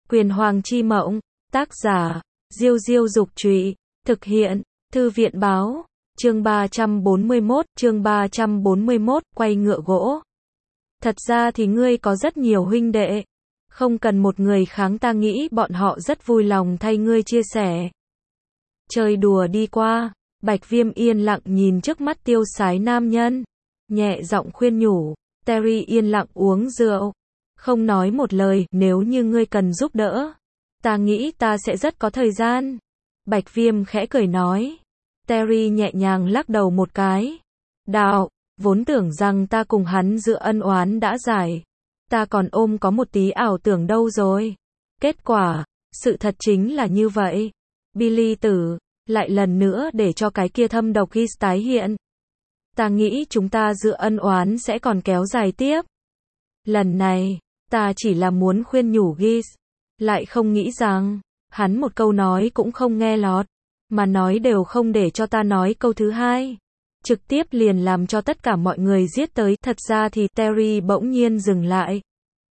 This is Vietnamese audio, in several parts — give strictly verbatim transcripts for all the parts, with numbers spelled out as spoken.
Quyền Hoàng chi mộng, tác giả, Diêu Diêu Dục Trụy, thực hiện, Thư viện Báo, chương ba trăm bốn mươi mốt, chương ba trăm bốn mươi mốt, quay ngựa gỗ. Thật ra thì ngươi có rất nhiều huynh đệ, không cần một người kháng, ta nghĩ bọn họ rất vui lòng thay ngươi chia sẻ. Chơi đùa đi qua, Bạch Viêm yên lặng nhìn trước mắt tiêu sái nam nhân, nhẹ giọng khuyên nhủ. Terry yên lặng uống rượu, không nói một lời. Nếu như ngươi cần giúp đỡ, ta nghĩ ta sẽ rất có thời gian. Bạch Viêm khẽ cười nói. Terry nhẹ nhàng lắc đầu một cái. Đạo, vốn tưởng rằng ta cùng hắn giữa ân oán đã giải, ta còn ôm có một tí ảo tưởng đâu rồi. Kết quả, sự thật chính là như vậy. Billy tử, lại lần nữa để cho cái kia thâm độc Gis tái hiện. Ta nghĩ chúng ta giữa ân oán sẽ còn kéo dài tiếp. Lần này, ta chỉ là muốn khuyên nhủ Gis, lại không nghĩ rằng, hắn một câu nói cũng không nghe lọt, mà nói đều không để cho ta nói câu thứ hai. Trực tiếp liền làm cho tất cả mọi người giết tới. Thật ra thì Terry bỗng nhiên dừng lại.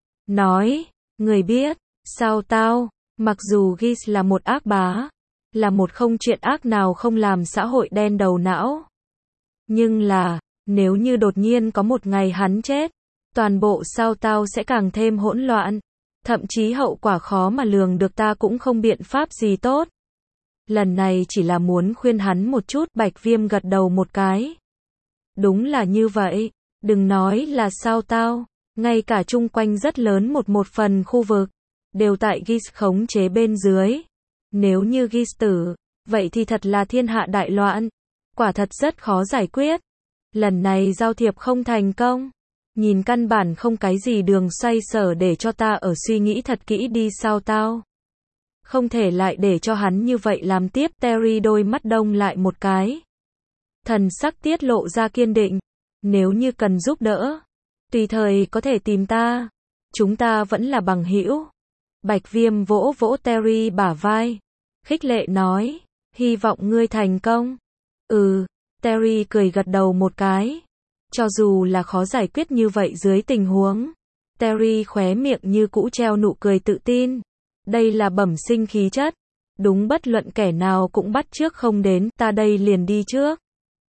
Nói, người biết, sao tao, mặc dù Gis là một ác bá, là một không chuyện ác nào không làm xã hội đen đầu não. Nhưng là, nếu như đột nhiên có một ngày hắn chết, toàn bộ sao tao sẽ càng thêm hỗn loạn. Thậm chí hậu quả khó mà lường được, ta cũng không biện pháp gì tốt. Lần này chỉ là muốn khuyên hắn một chút. Bạch Viêm gật đầu một cái. Đúng là như vậy, đừng nói là sao tao, ngay cả chung quanh rất lớn một một phần khu vực, đều tại Gis khống chế bên dưới. Nếu như Gis tử, vậy thì thật là thiên hạ đại loạn. Quả thật rất khó giải quyết. Lần này giao thiệp không thành công, nhìn căn bản không cái gì đường xoay sở để cho ta ở suy nghĩ thật kỹ đi sao tao. Không thể lại để cho hắn như vậy làm tiếp. Terry đôi mắt đông lại một cái, thần sắc tiết lộ ra kiên định. Nếu như cần giúp đỡ, tùy thời có thể tìm ta, chúng ta vẫn là bằng hữu. Bạch Viêm vỗ vỗ Terry bả vai, khích lệ nói, hy vọng ngươi thành công. Ừ, Terry cười gật đầu một cái. Cho dù là khó giải quyết như vậy dưới tình huống, Terry khóe miệng như cũ treo nụ cười tự tin. Đây là bẩm sinh khí chất, đúng bất luận kẻ nào cũng bắt chước không đến. Ta đây liền đi trước.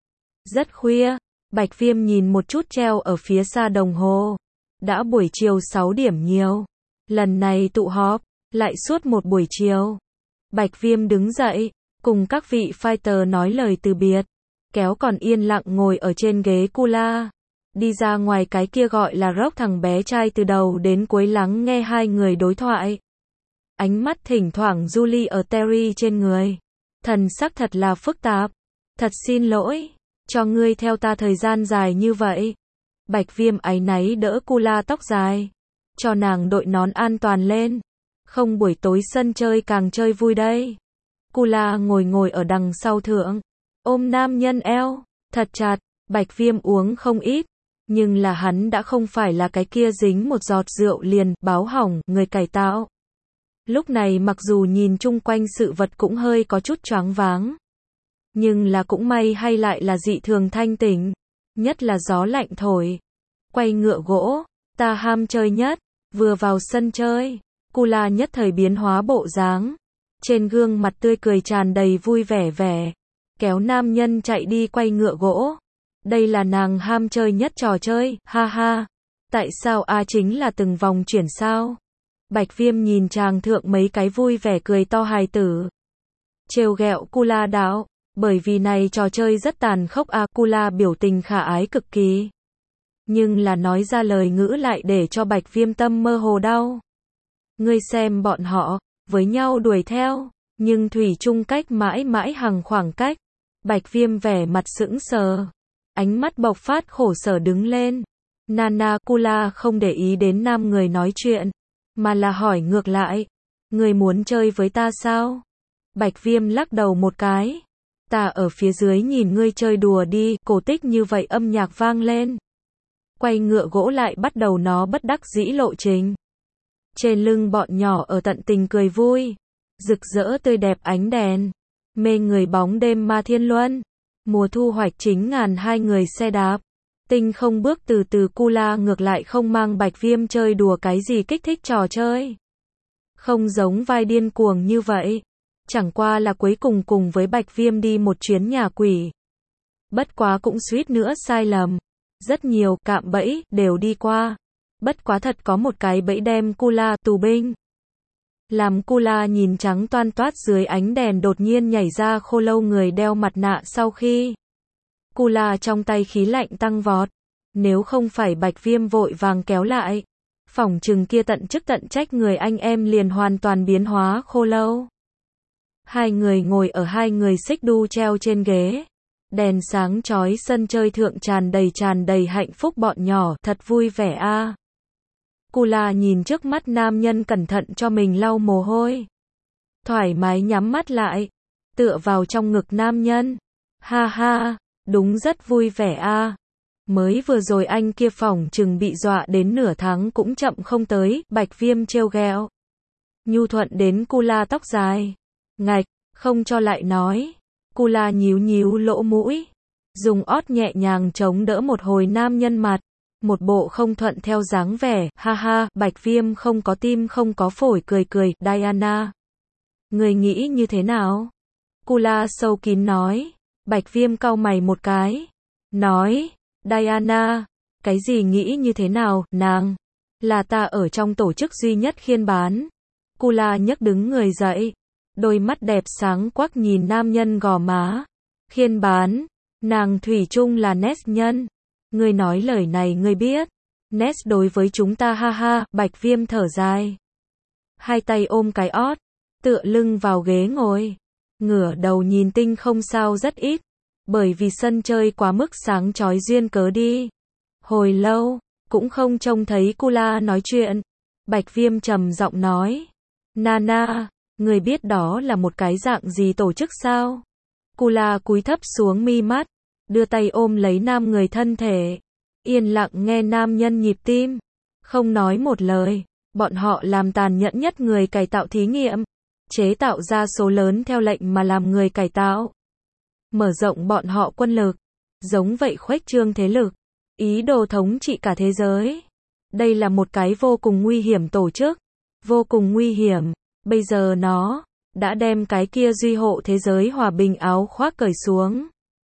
Rất khuya, Bạch Viêm nhìn một chút treo ở phía xa đồng hồ. Đã buổi chiều sáu điểm nhiều. Lần này tụ họp, lại suốt một buổi chiều. Bạch Viêm đứng dậy, cùng các vị fighter nói lời từ biệt, kéo còn yên lặng ngồi ở trên ghế Kula. Đi ra ngoài cái kia gọi là Rock thằng bé trai từ đầu đến cuối lắng nghe hai người đối thoại. Ánh mắt thỉnh thoảng Julie ở Terry trên người. Thần sắc thật là phức tạp. Thật xin lỗi, cho ngươi theo ta thời gian dài như vậy. Bạch Viêm áy náy đỡ Kula tóc dài, cho nàng đội nón an toàn lên. Không, buổi tối sân chơi càng chơi vui đây. Kula ngồi ngồi ở đằng sau thượng, ôm nam nhân eo, thật chặt. Bạch Viêm uống không ít, nhưng là hắn đã không phải là cái kia dính một giọt rượu liền báo hỏng người cải tạo. Lúc này mặc dù nhìn chung quanh sự vật cũng hơi có chút choáng váng, nhưng là cũng may hay lại là dị thường thanh tỉnh, nhất là gió lạnh thổi. Quay ngựa gỗ, ta ham chơi nhất. Vừa vào sân chơi, Kula nhất thời biến hóa bộ dáng, trên gương mặt tươi cười tràn đầy vui vẻ vẻ, kéo nam nhân chạy đi quay ngựa gỗ. Đây là nàng ham chơi nhất trò chơi, ha ha. Tại sao a chính là từng vòng chuyển sao? Bạch Viêm nhìn chàng thượng mấy cái vui vẻ cười to hài tử, trêu ghẹo Kula đạo, bởi vì này trò chơi rất tàn khốc a. Kula biểu tình khả ái cực kỳ, nhưng là nói ra lời ngữ lại để cho Bạch Viêm tâm mơ hồ đau. Ngươi xem bọn họ, với nhau đuổi theo, nhưng thủy chung cách mãi mãi hằng khoảng cách. Bạch Viêm vẻ mặt sững sờ, ánh mắt bộc phát khổ sở đứng lên. Nana. Kula không để ý đến nam người nói chuyện, mà là hỏi ngược lại, ngươi muốn chơi với ta sao? Bạch Viêm lắc đầu một cái, ta ở phía dưới nhìn ngươi chơi đùa đi. Cổ tích như vậy âm nhạc vang lên, quay ngựa gỗ lại bắt đầu nó bất đắc dĩ lộ trình. Trên lưng bọn nhỏ ở tận tình cười vui, rực rỡ tươi đẹp ánh đèn, mê người bóng đêm ma thiên luân. Mùa thu hoạch chính ngàn hai người xe đạp, tinh không bước từ từ. Kula ngược lại không mang Bạch Viêm chơi đùa cái gì kích thích trò chơi. Không giống vai điên cuồng như vậy. Chẳng qua là cuối cùng cùng với Bạch Viêm đi một chuyến nhà quỷ. Bất quá cũng suýt nữa sai lầm. Rất nhiều cạm bẫy đều đi qua. Bất quá thật có một cái bẫy đem Kula tù binh. Làm Kula nhìn trắng toan toát dưới ánh đèn đột nhiên nhảy ra khô lâu người đeo mặt nạ sau khi. Kula trong tay khí lạnh tăng vọt. Nếu không phải Bạch Viêm vội vàng kéo lại. Phỏng chừng kia tận chức tận trách người anh em liền hoàn toàn biến hóa khô lâu. Hai người ngồi ở hai người xích đu treo trên ghế. Đèn sáng chói sân chơi thượng tràn đầy tràn đầy hạnh phúc bọn nhỏ, thật vui vẻ a. À. Kula nhìn trước mắt nam nhân cẩn thận cho mình lau mồ hôi. Thoải mái nhắm mắt lại, tựa vào trong ngực nam nhân. Ha ha, đúng rất vui vẻ a. À. Mới vừa rồi anh kia phỏng chừng bị dọa đến nửa tháng cũng chậm không tới, Bạch Viêm trêu ghẹo. Nhu thuận đến Kula tóc dài. Ngạch, không cho lại nói. Kula nhíu nhíu lỗ mũi, dùng ót nhẹ nhàng chống đỡ một hồi nam nhân mặt, một bộ không thuận theo dáng vẻ, ha ha, Bạch Viêm không có tim không có phổi cười cười, Diana. Người nghĩ như thế nào? Kula sâu kín nói, Bạch Viêm cau mày một cái, nói, Diana, cái gì nghĩ như thế nào, nàng, là ta ở trong tổ chức duy nhất khiên bán. Kula nhấc đứng người dậy. Đôi mắt đẹp sáng quắc nhìn nam nhân gò má. Khiên bán, nàng thủy chung là Ness nhân. Ngươi nói lời này ngươi biết. Ness đối với chúng ta ha ha, Bạch Viêm thở dài. Hai tay ôm cái ót, tựa lưng vào ghế ngồi. Ngửa đầu nhìn tinh không sao rất ít. Bởi vì sân chơi quá mức sáng chói duyên cớ đi. Hồi lâu, cũng không trông thấy Kula nói chuyện. Bạch Viêm trầm giọng nói. Nana. Người biết đó là một cái dạng gì tổ chức sao? Kula cúi thấp xuống mi mắt, đưa tay ôm lấy nam người thân thể, yên lặng nghe nam nhân nhịp tim, không nói một lời. Bọn họ làm tàn nhẫn nhất người cải tạo thí nghiệm, chế tạo ra số lớn theo lệnh mà làm người cải tạo, mở rộng bọn họ quân lực, giống vậy khuếch trương thế lực, ý đồ thống trị cả thế giới. Đây là một cái vô cùng nguy hiểm tổ chức, vô cùng nguy hiểm. Bây giờ nó đã đem cái kia duy hộ thế giới hòa bình áo khoác cởi xuống,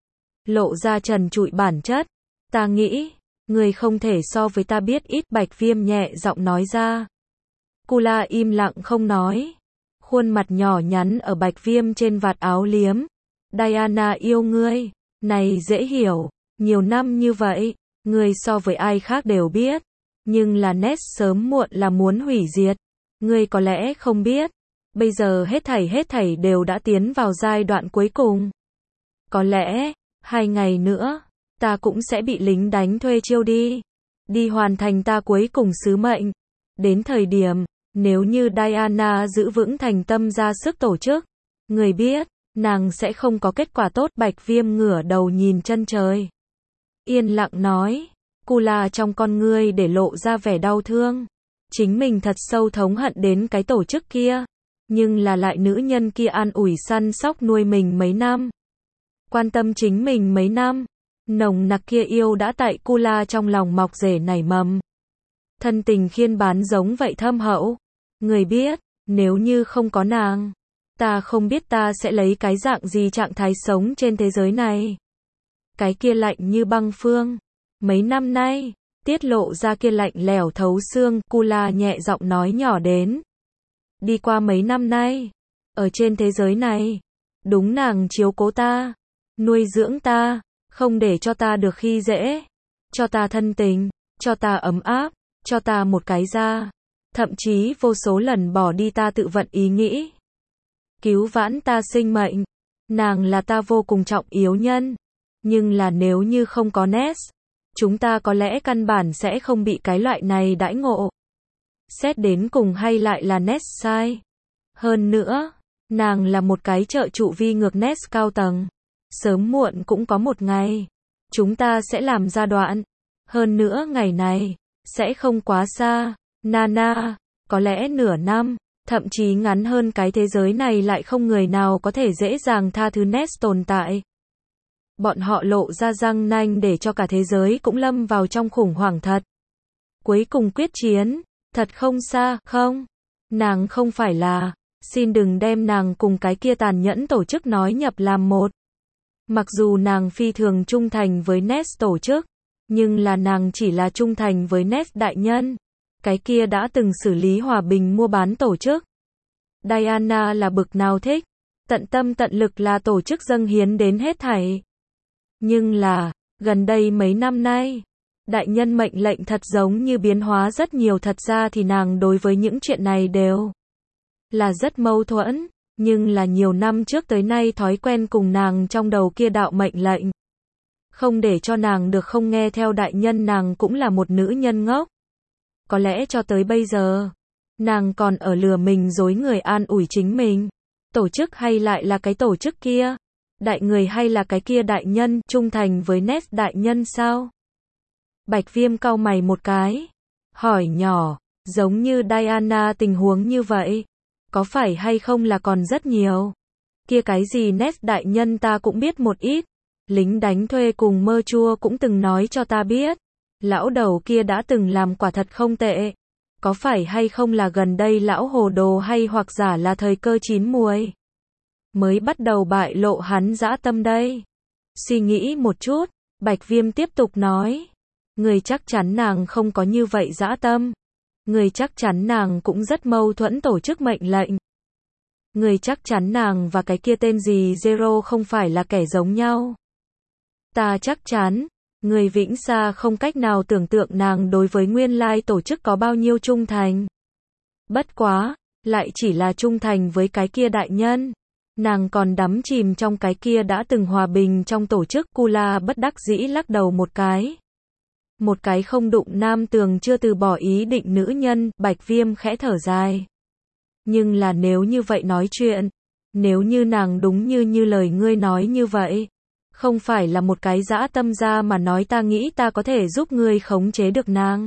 lộ ra trần trụi bản chất. Ta nghĩ, người không thể so với ta biết ít, Bạch Viêm nhẹ giọng nói ra. Kula im lặng không nói, khuôn mặt nhỏ nhắn ở Bạch Viêm trên vạt áo liếm. Diana yêu ngươi, này dễ hiểu, nhiều năm như vậy, ngươi so với ai khác đều biết, nhưng là Ness sớm muộn là muốn hủy diệt. Ngươi có lẽ không biết, bây giờ hết thảy hết thảy đều đã tiến vào giai đoạn cuối cùng. Có lẽ, hai ngày nữa, ta cũng sẽ bị lính đánh thuê chiêu đi. Đi hoàn thành ta cuối cùng sứ mệnh. Đến thời điểm, nếu như Diana giữ vững thành tâm ra sức tổ chức, người biết, nàng sẽ không có kết quả tốt. Bạch Viêm ngửa đầu nhìn chân trời. Yên lặng nói, Kula trong con ngươi để lộ ra vẻ đau thương. Chính mình thật sâu thống hận đến cái tổ chức kia, nhưng là lại nữ nhân kia an ủi săn sóc nuôi mình mấy năm, quan tâm chính mình mấy năm, nồng nặc kia yêu đã tại Kula trong lòng mọc rễ nảy mầm. Thân tình khiên bán giống vậy thâm hậu. Người biết, nếu như không có nàng, ta không biết ta sẽ lấy cái dạng gì trạng thái sống trên thế giới này. Cái kia lạnh như băng phương. Mấy năm nay, tiết lộ ra kia lạnh lẽo thấu xương, Kula nhẹ giọng nói nhỏ đến. Đi qua mấy năm nay, ở trên thế giới này, đúng nàng chiếu cố ta, nuôi dưỡng ta, không để cho ta được khi dễ, cho ta thân tình, cho ta ấm áp, cho ta một cái da, thậm chí vô số lần bỏ đi ta tự vận ý nghĩ, cứu vãn ta sinh mệnh. Nàng là ta vô cùng trọng yếu nhân, nhưng là nếu như không có Ness, chúng ta có lẽ căn bản sẽ không bị cái loại này đãi ngộ. Xét đến cùng hay lại là Ness sai. Hơn nữa, nàng là một cái trợ trụ vi ngược Ness cao tầng. Sớm muộn cũng có một ngày, chúng ta sẽ làm ra đoạn. Hơn nữa ngày này, sẽ không quá xa. Nana, có lẽ nửa năm, thậm chí ngắn hơn cái thế giới này lại không người nào có thể dễ dàng tha thứ Ness tồn tại. Bọn họ lộ ra răng nanh để cho cả thế giới cũng lâm vào trong khủng hoảng thật. Cuối cùng quyết chiến, thật không xa, không? Nàng không phải là, xin đừng đem nàng cùng cái kia tàn nhẫn tổ chức nói nhập làm một. Mặc dù nàng phi thường trung thành với Nest tổ chức, nhưng là nàng chỉ là trung thành với Nest đại nhân. Cái kia đã từng xử lý hòa bình mua bán tổ chức. Diana là bực nào thích, tận tâm tận lực là tổ chức dâng hiến đến hết thảy. Nhưng là, gần đây mấy năm nay, đại nhân mệnh lệnh thật giống như biến hóa rất nhiều, thật ra thì nàng đối với những chuyện này đều là rất mâu thuẫn, nhưng là nhiều năm trước tới nay thói quen cùng nàng trong đầu kia đạo mệnh lệnh. Không để cho nàng được không nghe theo đại nhân, nàng cũng là một nữ nhân ngốc. Có lẽ cho tới bây giờ, nàng còn ở lừa mình dối người, an ủi chính mình. Tổ chức hay lại là cái tổ chức kia? Đại người hay là cái kia đại nhân, trung thành với Nest đại nhân sao? Bạch Viêm cau mày một cái, hỏi nhỏ, giống như Diana tình huống như vậy, có phải hay không là còn rất nhiều? Kia cái gì Nest đại nhân ta cũng biết một ít, lính đánh thuê cùng mơ chua cũng từng nói cho ta biết, lão đầu kia đã từng làm quả thật không tệ. Có phải hay không là gần đây lão hồ đồ, hay hoặc giả là thời cơ chín muồi mới bắt đầu bại lộ hắn dã tâm đây? Suy nghĩ một chút, Bạch Viêm tiếp tục nói, người chắc chắn nàng không có như vậy dã tâm. Người chắc chắn nàng cũng rất mâu thuẫn tổ chức mệnh lệnh. Người chắc chắn nàng và cái kia tên gì Zero không phải là kẻ giống nhau. Ta chắc chắn, người vĩnh xa không cách nào tưởng tượng nàng đối với nguyên lai tổ chức có bao nhiêu trung thành. Bất quá, lại chỉ là trung thành với cái kia đại nhân. Nàng còn đắm chìm trong cái kia đã từng hòa bình trong tổ chức. Kula bất đắc dĩ lắc đầu một cái. Một cái không đụng nam tường chưa từ bỏ ý định nữ nhân. Bạch Viêm khẽ thở dài. Nhưng là nếu như vậy nói chuyện, nếu như nàng đúng như như lời ngươi nói như vậy, không phải là một cái dã tâm ra mà nói, ta nghĩ ta có thể giúp ngươi khống chế được nàng.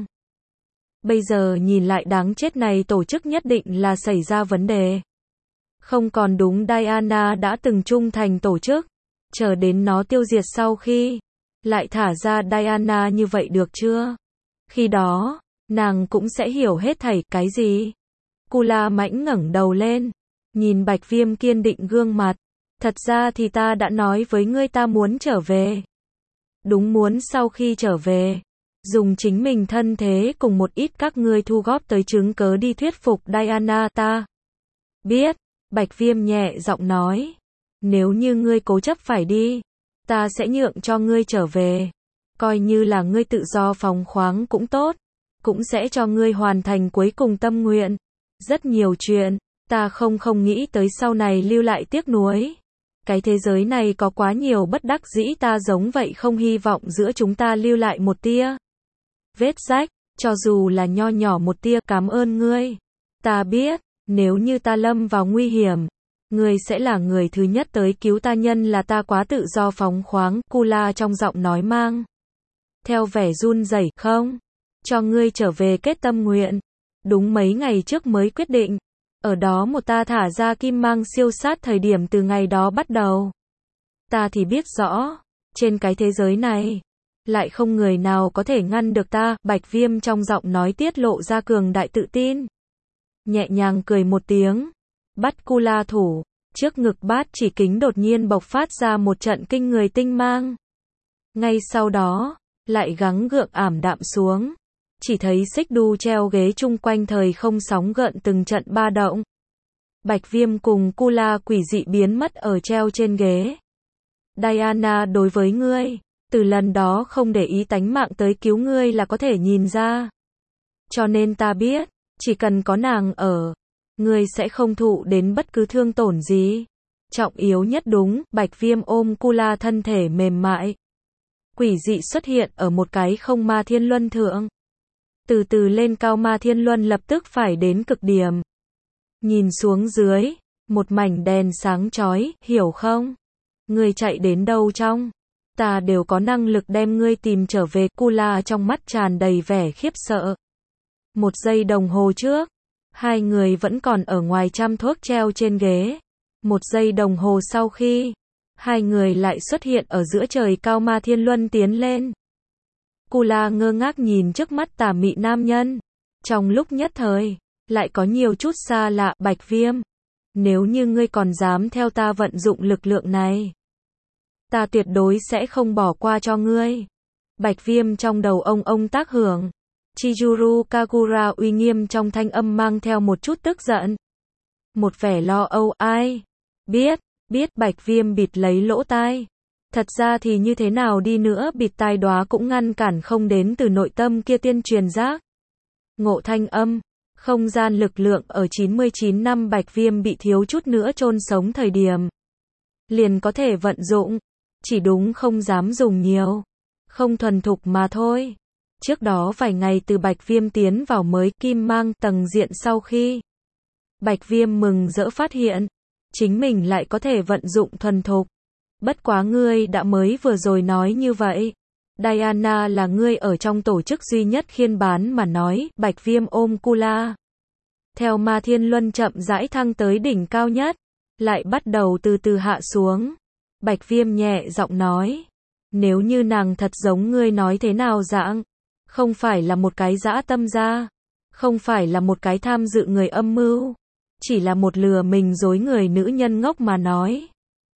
Bây giờ nhìn lại đáng chết này tổ chức nhất định là xảy ra vấn đề. Không còn đúng, Diana đã từng trung thành tổ chức, chờ đến nó tiêu diệt sau khi, lại thả ra Diana như vậy được chưa? Khi đó, nàng cũng sẽ hiểu hết thảy. Cái gì? Kula mãnh ngẩng đầu lên, nhìn Bạch Viêm kiên định gương mặt. Thật ra thì ta đã nói với ngươi ta muốn trở về. Đúng, muốn sau khi trở về, dùng chính mình thân thế cùng một ít các ngươi thu góp tới chứng cớ đi thuyết phục Diana. Ta biết, Bạch Viêm nhẹ giọng nói, nếu như ngươi cố chấp phải đi, ta sẽ nhượng cho ngươi trở về. Coi như là ngươi tự do phóng khoáng cũng tốt, cũng sẽ cho ngươi hoàn thành cuối cùng tâm nguyện. Rất nhiều chuyện, ta không không nghĩ tới sau này lưu lại tiếc nuối. Cái thế giới này có quá nhiều bất đắc dĩ, ta giống vậy không hy vọng giữa chúng ta lưu lại một tia vết rách, cho dù là nho nhỏ một tia. Cảm ơn ngươi. Ta biết, nếu như ta lâm vào nguy hiểm, ngươi sẽ là người thứ nhất tới cứu ta, nhân là ta quá tự do phóng khoáng. Kula trong giọng nói mang theo vẻ run rẩy, không cho ngươi trở về kết tâm nguyện. Đúng mấy ngày trước mới quyết định. Ở đó một ta thả ra kim mang siêu sát, thời điểm từ ngày đó bắt đầu, ta thì biết rõ, trên cái thế giới này, lại không người nào có thể ngăn được ta. Bạch Viêm trong giọng nói tiết lộ ra cường đại tự tin. Nhẹ nhàng cười một tiếng, bắt Kula thủ, trước ngực bát chỉ kính đột nhiên bộc phát ra một trận kinh người tinh mang. Ngay sau đó, lại gắng gượng ảm đạm xuống. Chỉ thấy xích đu treo ghế chung quanh thời không sóng gợn từng trận ba động. Bạch Viêm cùng Kula quỷ dị biến mất ở treo trên ghế. Diana đối với ngươi, từ lần đó không để ý tánh mạng tới cứu ngươi là có thể nhìn ra. Cho nên ta biết, chỉ cần có nàng ở, ngươi sẽ không thụ đến bất cứ thương tổn gì. Trọng yếu nhất đúng, Bạch Viêm ôm Kula thân thể mềm mại. Quỷ dị xuất hiện ở một cái không ma thiên luân thượng. Từ từ lên cao, ma thiên luân lập tức phải đến cực điểm. Nhìn xuống dưới, một mảnh đèn sáng chói, hiểu không? Ngươi chạy đến đâu trong? Ta đều có năng lực đem ngươi tìm trở về. Kula trong mắt tràn đầy vẻ khiếp sợ. Một giây đồng hồ trước, hai người vẫn còn ở ngoài chăm thuốc treo trên ghế. Một giây đồng hồ sau khi, hai người lại xuất hiện ở giữa trời cao, ma thiên luân tiến lên. Kula ngơ ngác nhìn trước mắt tà mị nam nhân. Trong lúc nhất thời, lại có nhiều chút xa lạ. Bạch Viêm, nếu như ngươi còn dám theo ta vận dụng lực lượng này, ta tuyệt đối sẽ không bỏ qua cho ngươi. Bạch Viêm trong đầu ông ông tác hưởng. Chizuru Kagura uy nghiêm trong thanh âm mang theo một chút tức giận. Một vẻ lo âu. Ai? Biết, biết. Bạch Viêm bịt lấy lỗ tai. Thật ra thì như thế nào đi nữa bịt tai đó cũng ngăn cản không đến từ nội tâm kia tiên truyền giác. Ngộ thanh âm. Không gian lực lượng ở chín mươi chín năm Bạch Viêm bị thiếu chút nữa chôn sống thời điểm. Liền có thể vận dụng. Chỉ đúng không dám dùng nhiều. Không thuần thục mà thôi. Trước đó vài ngày từ Bạch Viêm tiến vào mới kim mang tầng diện sau khi Bạch Viêm mừng rỡ phát hiện, chính mình lại có thể vận dụng thuần thục. Bất quá ngươi đã mới vừa rồi nói như vậy. Diana là ngươi ở trong tổ chức duy nhất khiên bán mà nói. Bạch Viêm ôm Kula. Theo Ma Thiên Luân chậm rãi thăng tới đỉnh cao nhất, lại bắt đầu từ từ hạ xuống. Bạch Viêm nhẹ giọng nói, nếu như nàng thật giống ngươi nói thế nào dạng, không phải là một cái dã tâm gia, không phải là một cái tham dự người âm mưu, chỉ là một lừa mình dối người nữ nhân ngốc mà nói.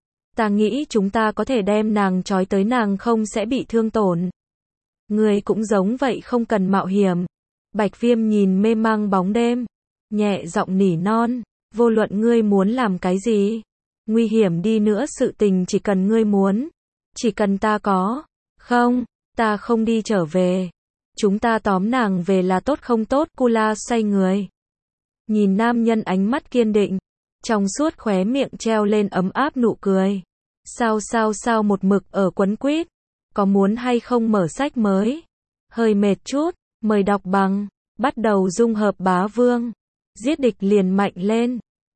Ta nghĩ chúng ta có thể đem nàng trói tới nàng không sẽ bị thương tổn. Ngươi cũng giống vậy không cần mạo hiểm. Bạch Viêm nhìn mê mang bóng đêm, nhẹ giọng nỉ non, vô luận ngươi muốn làm cái gì, nguy hiểm đi nữa sự tình chỉ cần ngươi muốn, chỉ cần ta có, không, ta không đi trở về. Chúng ta tóm nàng về là tốt không tốt. Kula xoay người, nhìn nam nhân ánh mắt kiên định, trong suốt khóe miệng treo lên ấm áp nụ cười. Sao sao sao một mực ở quấn quýt, có muốn hay không mở sách mới? Hơi mệt chút, mời đọc bằng, bắt đầu dung hợp bá vương, giết địch liền mạnh lên.